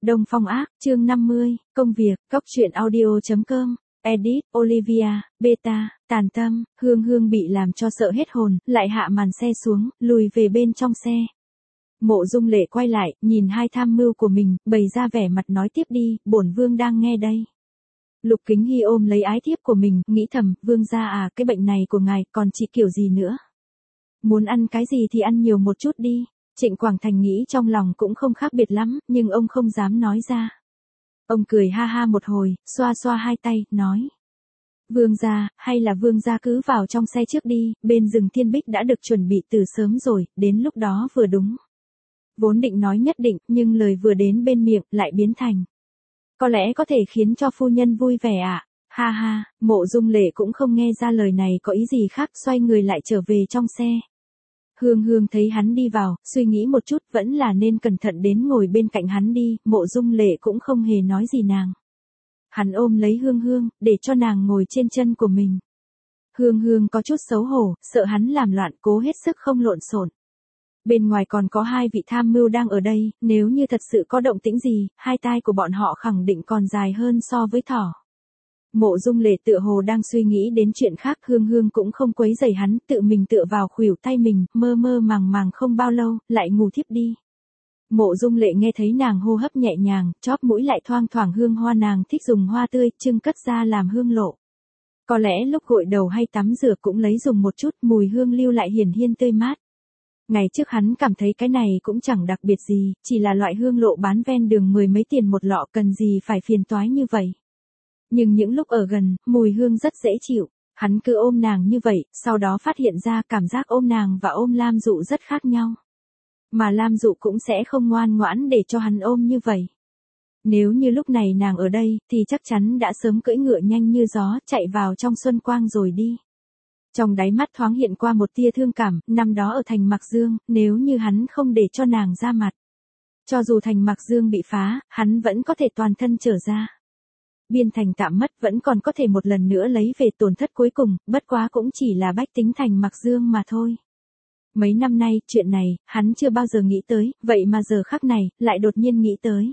Đông Phong Ác, chương 50, công việc, cóc truyện audio.com, edit, Olivia, beta, tàn tâm, Hương Hương bị làm cho sợ hết hồn, lại hạ màn xe xuống, lùi về bên trong xe. Mộ Dung Lệ quay lại, nhìn hai tham mưu của mình, bày ra vẻ mặt nói tiếp đi, bổn vương đang nghe đây. Lục Kính Hy ôm lấy ái thiếp của mình, nghĩ thầm, vương gia à, cái bệnh này của ngài còn trị kiểu gì nữa. Muốn ăn cái gì thì ăn nhiều một chút đi. Trịnh Quảng Thành nghĩ trong lòng cũng không khác biệt lắm, nhưng ông không dám nói ra. Ông cười ha ha một hồi, xoa xoa hai tay, nói. Vương gia, hay là vương gia cứ vào trong xe trước đi, bên rừng Thiên Bích đã được chuẩn bị từ sớm rồi, đến lúc đó vừa đúng. Vốn định nói nhất định, nhưng lời vừa đến bên miệng, lại biến thành. Có lẽ có thể khiến cho phu nhân vui vẻ ạ. Ha ha, Mộ Dung Lệ cũng không nghe ra lời này có ý gì khác, xoay người lại trở về trong xe. Hương Hương thấy hắn đi vào, suy nghĩ một chút vẫn là nên cẩn thận đến ngồi bên cạnh hắn đi, Mộ Dung Lệ cũng không hề nói gì nàng. Hắn ôm lấy Hương Hương, để cho nàng ngồi trên chân của mình. Hương Hương có chút xấu hổ, sợ hắn làm loạn, cố hết sức không lộn xộn. Bên ngoài còn có hai vị tham mưu đang ở đây, nếu như thật sự có động tĩnh gì, hai tai của bọn họ khẳng định còn dài hơn so với thỏ. Mộ Dung Lệ tựa hồ đang suy nghĩ đến chuyện khác, Hương Hương cũng không quấy rầy hắn, tự mình tựa vào khuỷu tay mình, mơ mơ màng màng không bao lâu, lại ngủ thiếp đi. Mộ Dung Lệ nghe thấy nàng hô hấp nhẹ nhàng, chóp mũi lại thoang thoảng hương hoa, nàng thích dùng hoa tươi, trưng cất ra làm hương lộ. Có lẽ lúc gội đầu hay tắm rửa cũng lấy dùng một chút, mùi hương lưu lại hiển hiên tươi mát. Ngày trước hắn cảm thấy cái này cũng chẳng đặc biệt gì, chỉ là loại hương lộ bán ven đường 10 mấy tiền một lọ, cần gì phải phiền toái như vậy. Nhưng những lúc ở gần, mùi hương rất dễ chịu, hắn cứ ôm nàng như vậy, sau đó phát hiện ra cảm giác ôm nàng và ôm Lam Dụ rất khác nhau. Mà Lam Dụ cũng sẽ không ngoan ngoãn để cho hắn ôm như vậy. Nếu như lúc này nàng ở đây, thì chắc chắn đã sớm cưỡi ngựa nhanh như gió, chạy vào trong xuân quang rồi đi. Trong đáy mắt thoáng hiện qua một tia thương cảm, năm đó ở thành Mạc Dương, nếu như hắn không để cho nàng ra mặt. Cho dù thành Mạc Dương bị phá, hắn vẫn có thể toàn thân trở ra. Biên thành tạm mất vẫn còn có thể một lần nữa lấy về tổn thất cuối cùng, bất quá cũng chỉ là bách tính thành Mạc Dương mà thôi. Mấy năm nay, chuyện này, hắn chưa bao giờ nghĩ tới, vậy mà giờ khắc này, lại đột nhiên nghĩ tới.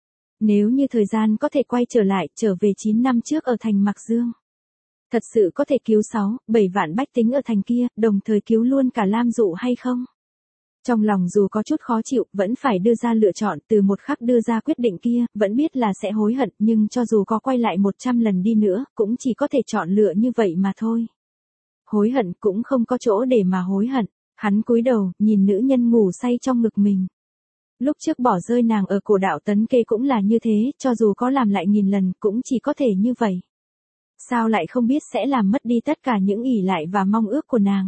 Nếu như thời gian có thể quay trở lại, trở về 9 năm trước ở thành Mạc Dương. Thật sự có thể cứu 6, 7 vạn bách tính ở thành kia, đồng thời cứu luôn cả Lam Dụ hay không? Trong lòng dù có chút khó chịu, vẫn phải đưa ra lựa chọn, từ một khắc đưa ra quyết định kia, vẫn biết là sẽ hối hận, nhưng cho dù có quay lại 100 lần đi nữa, cũng chỉ có thể chọn lựa như vậy mà thôi. Hối hận cũng không có chỗ để mà hối hận, hắn cúi đầu, nhìn nữ nhân ngủ say trong ngực mình. Lúc trước bỏ rơi nàng ở cổ đạo Tấn Kê cũng là như thế, cho dù có làm lại 1000 lần, cũng chỉ có thể như vậy. Sao lại không biết sẽ làm mất đi tất cả những ỷ lại và mong ước của nàng.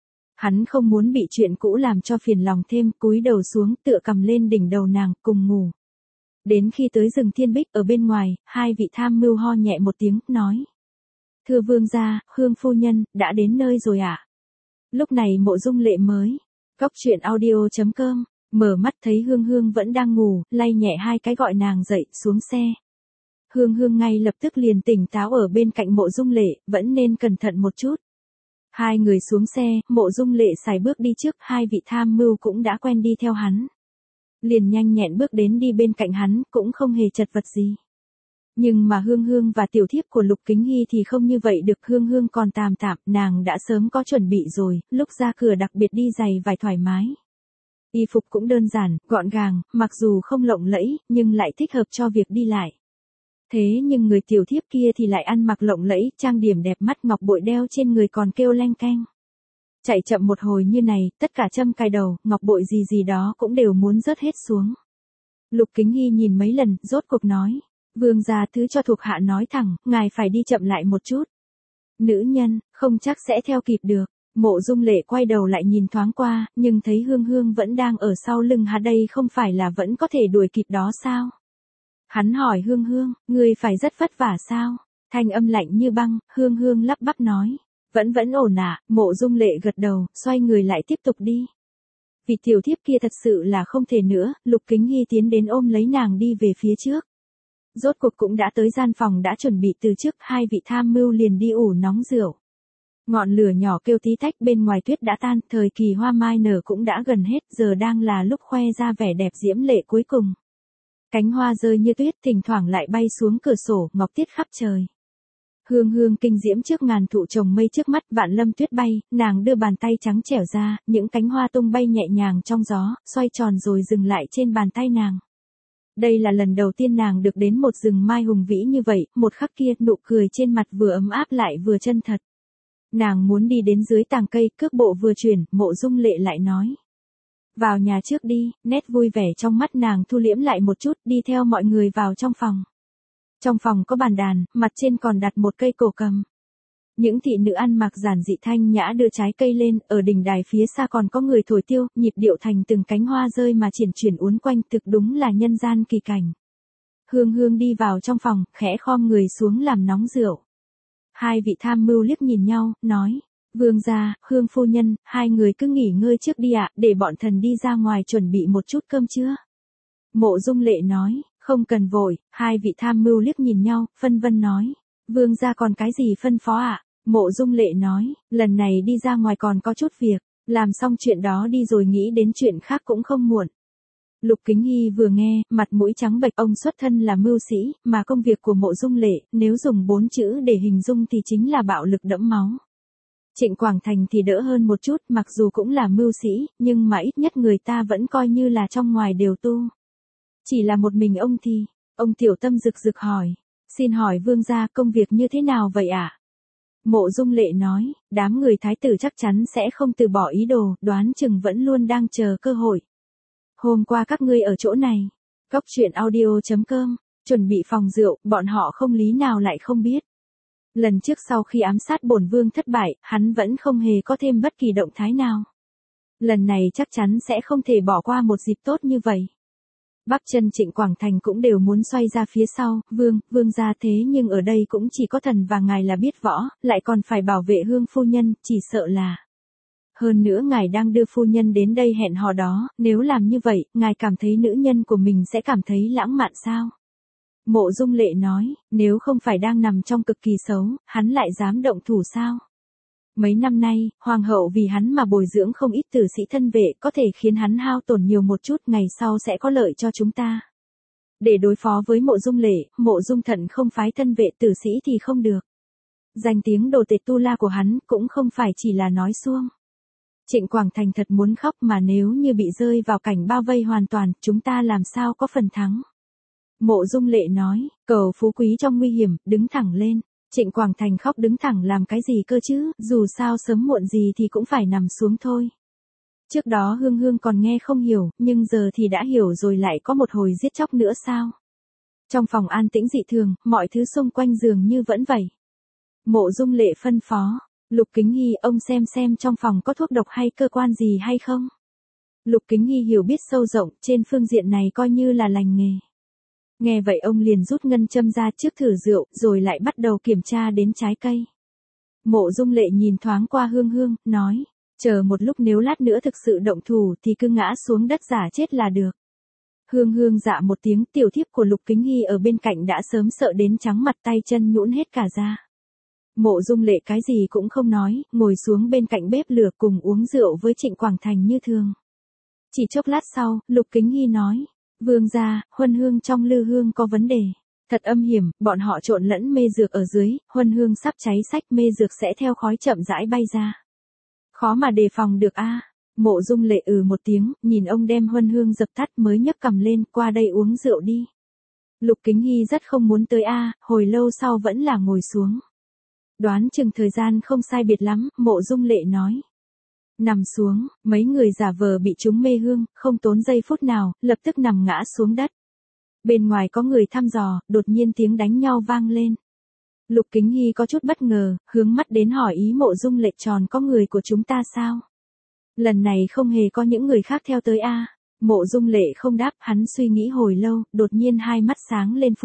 Hắn không muốn bị chuyện cũ làm cho phiền lòng thêm, cúi đầu xuống, tựa cầm lên đỉnh đầu nàng, cùng ngủ. Đến khi tới rừng Thiên Bích ở bên ngoài, hai vị tham mưu ho nhẹ một tiếng, nói. Thưa vương gia, Hương phu nhân, đã đến nơi rồi ạ. Lúc này Mộ Dung Lệ mới, cóc truyện audio.com, mở mắt thấy Hương Hương vẫn đang ngủ, lay nhẹ hai cái gọi nàng dậy, xuống xe. Hương Hương ngay lập tức liền tỉnh táo ở bên cạnh Mộ Dung Lệ, vẫn nên cẩn thận một chút. Hai người xuống xe, Mộ Dung Lệ sải bước đi trước, hai vị tham mưu cũng đã quen đi theo hắn. Liền nhanh nhẹn bước đến đi bên cạnh hắn, cũng không hề chật vật gì. Nhưng mà Hương Hương và tiểu thiếp của Lục Kính Hy thì không như vậy được, Hương Hương còn tạm tạm, nàng đã sớm có chuẩn bị rồi, lúc ra cửa đặc biệt đi giày vải thoải mái. Y phục cũng đơn giản, gọn gàng, mặc dù không lộng lẫy, nhưng lại thích hợp cho việc đi lại. Thế nhưng người tiểu thiếp kia thì lại ăn mặc lộng lẫy, trang điểm đẹp mắt, ngọc bội đeo trên người còn kêu leng keng. Chạy chậm một hồi như này, tất cả châm cài đầu, ngọc bội gì gì đó cũng đều muốn rớt hết xuống. Lục Kính Hy nhìn mấy lần, rốt cuộc nói. Vương gia thứ cho thuộc hạ nói thẳng, ngài phải đi chậm lại một chút. Nữ nhân, không chắc sẽ theo kịp được. Mộ Dung Lệ quay đầu lại nhìn thoáng qua, nhưng thấy Hương Hương vẫn đang ở sau lưng hắn, đây không phải là vẫn có thể đuổi kịp đó sao? Hắn hỏi Hương Hương, ngươi phải rất vất vả sao? Thanh âm lạnh như băng, Hương Hương lắp bắp nói. Vẫn ổn ạ, Mộ Dung Lệ gật đầu, xoay người lại tiếp tục đi. Vì tiểu thiếp kia thật sự là không thể nữa, Lục Kính Hy tiến đến ôm lấy nàng đi về phía trước. Rốt cuộc cũng đã tới gian phòng đã chuẩn bị từ trước, hai vị tham mưu liền đi ủ nóng rượu. Ngọn lửa nhỏ kêu tí tách, bên ngoài tuyết đã tan, thời kỳ hoa mai nở cũng đã gần hết, giờ đang là lúc khoe ra vẻ đẹp diễm lệ cuối cùng. Cánh hoa rơi như tuyết, thỉnh thoảng lại bay xuống cửa sổ, ngọc tiết khắp trời. Hương hương kinh diễm trước ngàn thụ trồng mây trước mắt, vạn lâm tuyết bay, nàng đưa bàn tay trắng trẻo ra, những cánh hoa tung bay nhẹ nhàng trong gió, xoay tròn rồi dừng lại trên bàn tay nàng. Đây là lần đầu tiên nàng được đến một rừng mai hùng vĩ như vậy, một khắc kia, nụ cười trên mặt vừa ấm áp lại vừa chân thật. Nàng muốn đi đến dưới tàng cây, cước bộ vừa chuyển, Mộ Dung Lệ lại nói. Vào nhà trước đi, nét vui vẻ trong mắt nàng thu liễm lại một chút, đi theo mọi người vào trong phòng. Trong phòng có bàn đàn, mặt trên còn đặt một cây cổ cầm. Những thị nữ ăn mặc giản dị thanh nhã đưa trái cây lên, ở đỉnh đài phía xa còn có người thổi tiêu, nhịp điệu thành từng cánh hoa rơi mà triển chuyển uốn quanh, thực đúng là nhân gian kỳ cảnh. Hương hương đi vào trong phòng, khẽ khom người xuống làm nóng rượu. Hai vị tham mưu liếc nhìn nhau, nói, vương gia, Hương phu nhân, hai người cứ nghỉ ngơi trước đi ạ, để bọn thần đi ra ngoài chuẩn bị một chút cơm trưa. Mộ Dung Lệ nói, không cần vội, hai vị tham mưu liếc nhìn nhau, phân vân nói, vương gia còn cái gì phân phó ạ? Mộ Dung Lệ nói, lần này đi ra ngoài còn có chút việc, làm xong chuyện đó đi rồi nghĩ đến chuyện khác cũng không muộn. Lục Kính Hy vừa nghe, mặt mũi trắng bệch, ông xuất thân là mưu sĩ, mà công việc của Mộ Dung Lệ, nếu dùng 4 chữ để hình dung thì chính là bạo lực đẫm máu. Trịnh Quảng Thành thì đỡ hơn một chút, mặc dù cũng là mưu sĩ, nhưng mà ít nhất người ta vẫn coi như là trong ngoài đều tu. Chỉ là một mình ông thì, ông tiểu tâm rực rực hỏi, xin hỏi vương gia công việc như thế nào vậy ạ? Mộ Dung Lệ nói, đám người thái tử chắc chắn sẽ không từ bỏ ý đồ, đoán chừng vẫn luôn đang chờ cơ hội. Hôm qua các ngươi ở chỗ này, Cốc Truyện Audio.com, chuẩn bị phòng rượu, bọn họ không lý nào lại không biết. Lần trước sau khi ám sát bổn vương thất bại, hắn vẫn không hề có thêm bất kỳ động thái nào. Lần này chắc chắn sẽ không thể bỏ qua một dịp tốt như vậy. Bắc chân Trịnh Quảng Thành cũng đều muốn xoay ra phía sau, vương gia thế nhưng ở đây cũng chỉ có thần và ngài là biết võ, lại còn phải bảo vệ Hương phu nhân, chỉ sợ là. Hơn nữa ngài đang đưa phu nhân đến đây hẹn hò đó, nếu làm như vậy, ngài cảm thấy nữ nhân của mình sẽ cảm thấy lãng mạn sao? Mộ Dung Lệ nói, nếu không phải đang nằm trong cực kỳ xấu, hắn lại dám động thủ sao? Mấy năm nay, hoàng hậu vì hắn mà bồi dưỡng không ít tử sĩ thân vệ, có thể khiến hắn hao tổn nhiều một chút, ngày sau sẽ có lợi cho chúng ta. Để đối phó với Mộ Dung Lệ, Mộ Dung Thận không phái thân vệ tử sĩ thì không được. Danh tiếng đồ tể tu la của hắn cũng không phải chỉ là nói suông. Trịnh Quảng Thành thật muốn khóc, mà nếu như bị rơi vào cảnh bao vây hoàn toàn, chúng ta làm sao có phần thắng. Mộ Dung Lệ nói, cầu phú quý trong nguy hiểm, đứng thẳng lên. Trịnh Quảng Thành khóc, đứng thẳng làm cái gì cơ chứ, dù sao sớm muộn gì thì cũng phải nằm xuống thôi. Trước đó Hương Hương còn nghe không hiểu, nhưng giờ thì đã hiểu rồi, lại có một hồi giết chóc nữa sao? Trong phòng an tĩnh dị thường, mọi thứ xung quanh dường như vẫn vậy. Mộ Dung Lệ phân phó, Lục Kính Hy, ông xem trong phòng có thuốc độc hay cơ quan gì hay không? Lục Kính Hy hiểu biết sâu rộng, trên phương diện này coi như là lành nghề. Nghe vậy ông liền rút ngân châm ra trước thử rượu, rồi lại bắt đầu kiểm tra đến trái cây. Mộ Dung Lệ nhìn thoáng qua Hương Hương, nói, chờ một lúc, nếu lát nữa thực sự động thủ thì cứ ngã xuống đất giả chết là được. Hương Hương dạ một tiếng, tiểu thiếp của Lục Kính Hy ở bên cạnh đã sớm sợ đến trắng mặt, tay chân nhũn hết cả ra. Mộ Dung Lệ cái gì cũng không nói, ngồi xuống bên cạnh bếp lửa cùng uống rượu với Trịnh Quảng Thành như thường. Chỉ chốc lát sau, Lục Kính Hy nói, vương gia, huân hương trong lư hương có vấn đề. Thật âm hiểm, bọn họ trộn lẫn mê dược ở dưới, huân hương sắp cháy xách, mê dược sẽ theo khói chậm rãi bay ra. Khó mà đề phòng được a. Mộ Dung Lệ một tiếng, nhìn ông đem huân hương dập tắt mới nhấc cầm lên, qua đây uống rượu đi. Lục Kính Hy rất không muốn tới hồi lâu sau vẫn là ngồi xuống. Đoán chừng thời gian không sai biệt lắm, Mộ Dung Lệ nói. Nằm xuống, mấy người giả vờ bị trúng mê hương, không tốn giây phút nào, lập tức nằm ngã xuống đất. Bên ngoài có người thăm dò, đột nhiên tiếng đánh nhau vang lên. Lục Kính Hy có chút bất ngờ, hướng mắt đến hỏi ý Mộ Dung Lệ, tròn có người của chúng ta sao? Lần này không hề có những người khác theo tới Mộ Dung Lệ không đáp, hắn suy nghĩ hồi lâu, đột nhiên hai mắt sáng lên.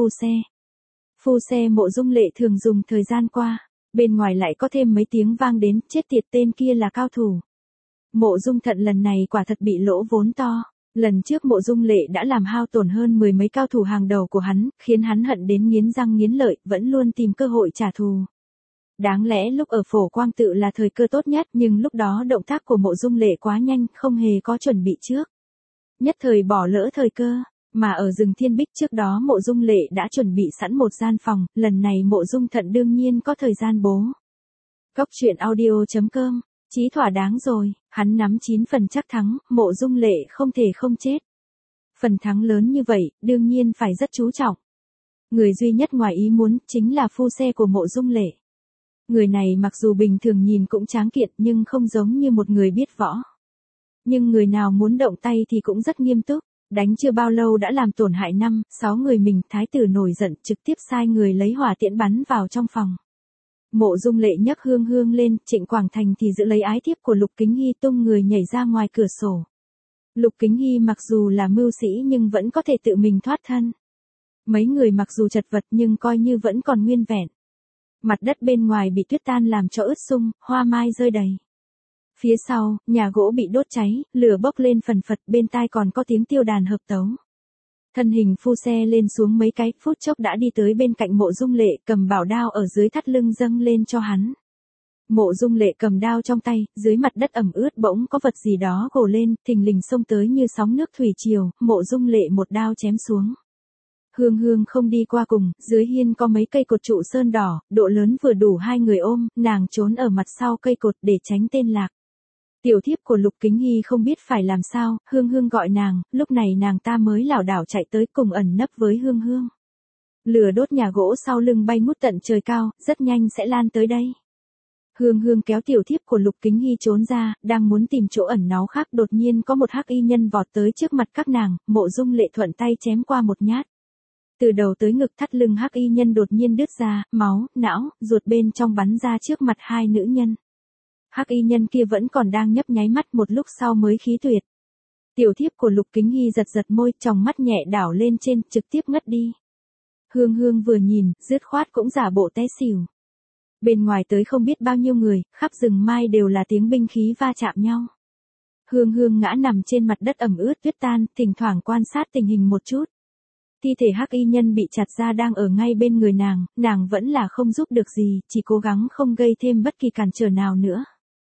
Phu xe Mộ Dung Lệ thường dùng thời gian qua. Bên ngoài lại có thêm mấy tiếng vang đến, chết tiệt, tên kia là cao thủ. Mộ Dung Thận lần này quả thật bị lỗ vốn to. Lần trước Mộ Dung Lệ đã làm hao tổn hơn 10 mấy cao thủ hàng đầu của hắn, khiến hắn hận đến nghiến răng nghiến lợi, vẫn luôn tìm cơ hội trả thù. Đáng lẽ lúc ở Phổ Quang Tự là thời cơ tốt nhất, nhưng lúc đó động tác của Mộ Dung Lệ quá nhanh, không hề có chuẩn bị trước. Nhất thời bỏ lỡ thời cơ. Mà ở rừng Thiên Bích trước đó Mộ Dung Lệ đã chuẩn bị sẵn một gian phòng, lần này Mộ Dung Thận đương nhiên có thời gian bố. Cốc truyện audio.com, chí thỏa đáng rồi, hắn nắm 9 phần chắc thắng, Mộ Dung Lệ không thể không chết. Phần thắng lớn như vậy, đương nhiên phải rất chú trọng. Người duy nhất ngoài ý muốn, chính là phu xe của Mộ Dung Lệ. Người này mặc dù bình thường nhìn cũng tráng kiện nhưng không giống như một người biết võ. Nhưng người nào muốn động tay thì cũng rất nghiêm túc. Đánh chưa bao lâu đã làm tổn hại 5-6 người mình, thái tử nổi giận trực tiếp sai người lấy hỏa tiễn bắn vào trong phòng. Mộ Dung Lệ nhấc Hương Hương lên, Trịnh Quảng Thành thì giữ lấy ái thiếp của Lục Kính Hy tung người nhảy ra ngoài cửa sổ. Lục Kính Hy mặc dù là mưu sĩ nhưng vẫn có thể tự mình thoát thân. Mấy người mặc dù chật vật nhưng coi như vẫn còn nguyên vẹn. Mặt đất bên ngoài bị tuyết tan làm cho ướt sung, hoa mai rơi đầy. Phía sau, nhà gỗ bị đốt cháy, lửa bốc lên phần phật, bên tai còn có tiếng tiêu đàn hợp tấu. Thân hình phu xe lên xuống mấy cái, phút chốc đã đi tới bên cạnh Mộ Dung Lệ, cầm bảo đao ở dưới thắt lưng dâng lên cho hắn. Mộ Dung Lệ cầm đao trong tay, dưới mặt đất ẩm ướt bỗng có vật gì đó gồ lên, thình lình xông tới như sóng nước thủy triều, Mộ Dung Lệ một đao chém xuống. Hương Hương không đi qua cùng, dưới hiên có mấy cây cột trụ sơn đỏ, độ lớn vừa đủ hai người ôm, nàng trốn ở mặt sau cây cột để tránh tên lạc. Tiểu thiếp của Lục Kính Hy không biết phải làm sao, Hương Hương gọi nàng, lúc này nàng ta mới lảo đảo chạy tới cùng ẩn nấp với Hương Hương. Lửa đốt nhà gỗ sau lưng bay ngút tận trời cao, rất nhanh sẽ lan tới đây. Hương Hương kéo tiểu thiếp của Lục Kính Hy trốn ra, đang muốn tìm chỗ ẩn náu khác, đột nhiên có một hắc y nhân vọt tới trước mặt các nàng, Mộ Dung Lệ thuận tay chém qua một nhát. Từ đầu tới ngực thắt lưng hắc y nhân đột nhiên đứt ra, máu, não, ruột bên trong bắn ra trước mặt hai nữ nhân. Hắc y nhân kia vẫn còn đang nhấp nháy mắt, một lúc sau mới khí tuyệt. Tiểu thiếp của Lục Kính Hy giật giật môi, tròng mắt nhẹ đảo lên trên, trực tiếp ngất đi. Hương Hương vừa nhìn, dứt khoát cũng giả bộ té xỉu. Bên ngoài tới không biết bao nhiêu người, khắp rừng mai đều là tiếng binh khí va chạm nhau. Hương Hương ngã nằm trên mặt đất ẩm ướt tuyết tan, thỉnh thoảng quan sát tình hình một chút. Thi thể hắc y nhân bị chặt ra đang ở ngay bên người nàng vẫn là không giúp được gì, chỉ cố gắng không gây thêm bất kỳ cản trở nào nữa.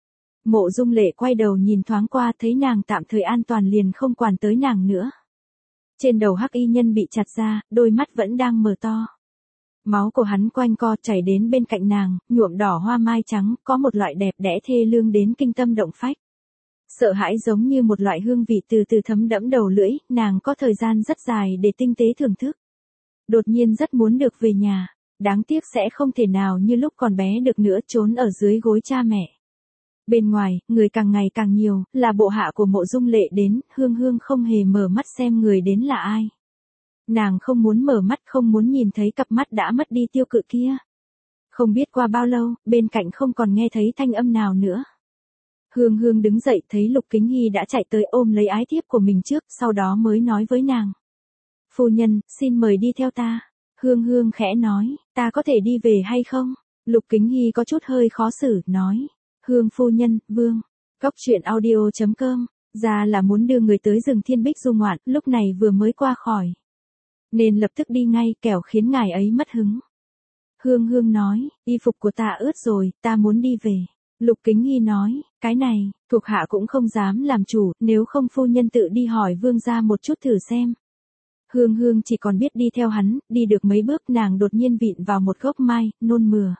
Mộ Dung Lệ quay đầu nhìn thoáng qua, thấy nàng tạm thời an toàn liền không quản tới nàng nữa. Trên đầu hắc y nhân bị chặt ra, đôi mắt vẫn đang mở to. Máu của hắn quanh co chảy đến bên cạnh nàng, nhuộm đỏ hoa mai trắng, có một loại đẹp đẽ thê lương đến kinh tâm động phách. Sợ hãi giống như một loại hương vị từ từ thấm đẫm đầu lưỡi, nàng có thời gian rất dài để tinh tế thưởng thức. Đột nhiên rất muốn được về nhà, đáng tiếc sẽ không thể nào như lúc còn bé được nữa, trốn ở dưới gối cha mẹ. Bên ngoài, người càng ngày càng nhiều, là bộ hạ của Mộ Dung Lệ đến, Hương Hương không hề mở mắt xem người đến là ai. Nàng không muốn mở mắt, không muốn nhìn thấy cặp mắt đã mất đi tiêu cự kia. Không biết qua bao lâu, bên cạnh không còn nghe thấy thanh âm nào nữa. Hương Hương đứng dậy thấy Lục Kính Hy đã chạy tới, ôm lấy ái thiếp của mình trước, sau đó mới nói với nàng. Phu nhân, xin mời đi theo ta. Hương Hương khẽ nói, ta có thể đi về hay không? Lục Kính Hy có chút hơi khó xử, nói. Hương phu nhân, vương. Cốc truyện audio.com, ra là muốn đưa người tới rừng Thiên Bích du ngoạn, lúc này vừa mới qua khỏi. Nên lập tức đi ngay, kẻo khiến ngài ấy mất hứng. Hương Hương nói, y phục của ta ướt rồi, ta muốn đi về. Lục Kính Hy nói, cái này, thuộc hạ cũng không dám làm chủ, nếu không phu nhân tự đi hỏi vương gia một chút thử xem. Hương Hương chỉ còn biết đi theo hắn, đi được mấy bước nàng đột nhiên vịn vào một gốc mai, nôn mửa.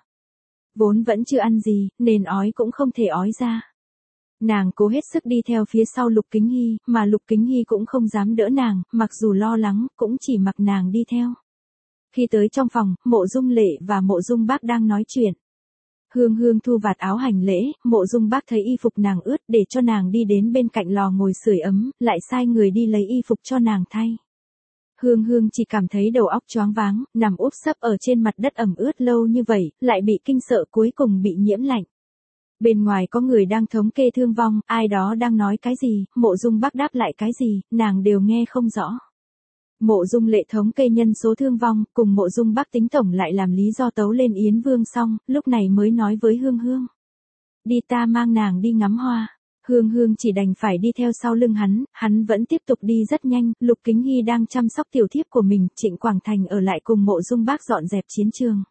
Vốn vẫn chưa ăn gì, nên ói cũng không thể ói ra. Nàng cố hết sức đi theo phía sau Lục Kính Hy, mà Lục Kính Hy cũng không dám đỡ nàng, mặc dù lo lắng, cũng chỉ mặc nàng đi theo. Khi tới trong phòng, Mộ Dung Lệ và Mộ Dung Bác đang nói chuyện. Hương Hương thu vạt áo hành lễ, Mộ Dung Bác thấy y phục nàng ướt để cho nàng đi đến bên cạnh lò ngồi sưởi ấm, lại sai người đi lấy y phục cho nàng thay. Hương Hương chỉ cảm thấy đầu óc choáng váng, nằm úp sấp ở trên mặt đất ẩm ướt lâu như vậy, lại bị kinh sợ cuối cùng bị nhiễm lạnh. Bên ngoài có người đang thống kê thương vong, ai đó đang nói cái gì, Mộ Dung Bác đáp lại cái gì, nàng đều nghe không rõ. Mộ Dung Lệ thống kê nhân số thương vong, cùng Mộ Dung Bác tính tổng lại làm lý do tấu lên Yến Vương xong, lúc này mới nói với Hương Hương. Đi, ta mang nàng đi ngắm hoa. Hương Hương chỉ đành phải đi theo sau lưng hắn vẫn tiếp tục đi rất nhanh, Lục Kính Hy đang chăm sóc tiểu thiếp của mình, Trịnh Quảng Thành ở lại cùng Mộ Dung Bác dọn dẹp chiến trường.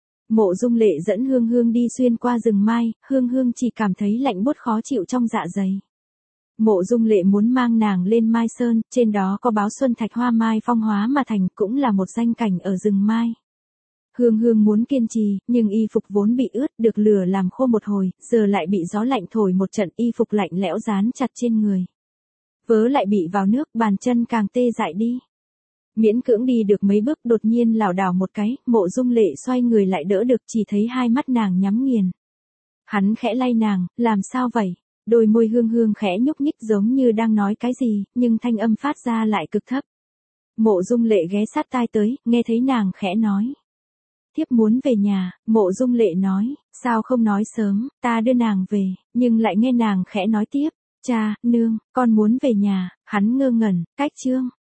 Mộ Dung Lệ dẫn Hương Hương đi xuyên qua rừng mai, Hương Hương chỉ cảm thấy lạnh buốt khó chịu trong dạ dày. Mộ Dung Lệ muốn mang nàng lên Mai Sơn, trên đó có báo xuân thạch hoa mai phong hóa mà thành, cũng là một danh cảnh ở rừng mai. Hương Hương muốn kiên trì, nhưng y phục vốn bị ướt, được lửa làm khô một hồi, giờ lại bị gió lạnh thổi một trận, y phục lạnh lẽo dán chặt trên người. Vớ lại bị vào nước, bàn chân càng tê dại đi. Miễn cưỡng đi được mấy bước, đột nhiên lảo đảo một cái, Mộ Dung Lệ xoay người lại đỡ được, chỉ thấy hai mắt nàng nhắm nghiền. Hắn khẽ lay nàng, làm sao vậy? Đôi môi Hương Hương khẽ nhúc nhích giống như đang nói cái gì, nhưng thanh âm phát ra lại cực thấp. Mộ Dung Lệ ghé sát tai tới, nghe thấy nàng khẽ nói. Thiếp muốn về nhà. Mộ Dung Lệ nói, sao không nói sớm, ta đưa nàng về, nhưng lại nghe nàng khẽ nói tiếp. Cha, nương, con muốn về nhà. Hắn ngơ ngẩn, cách chương.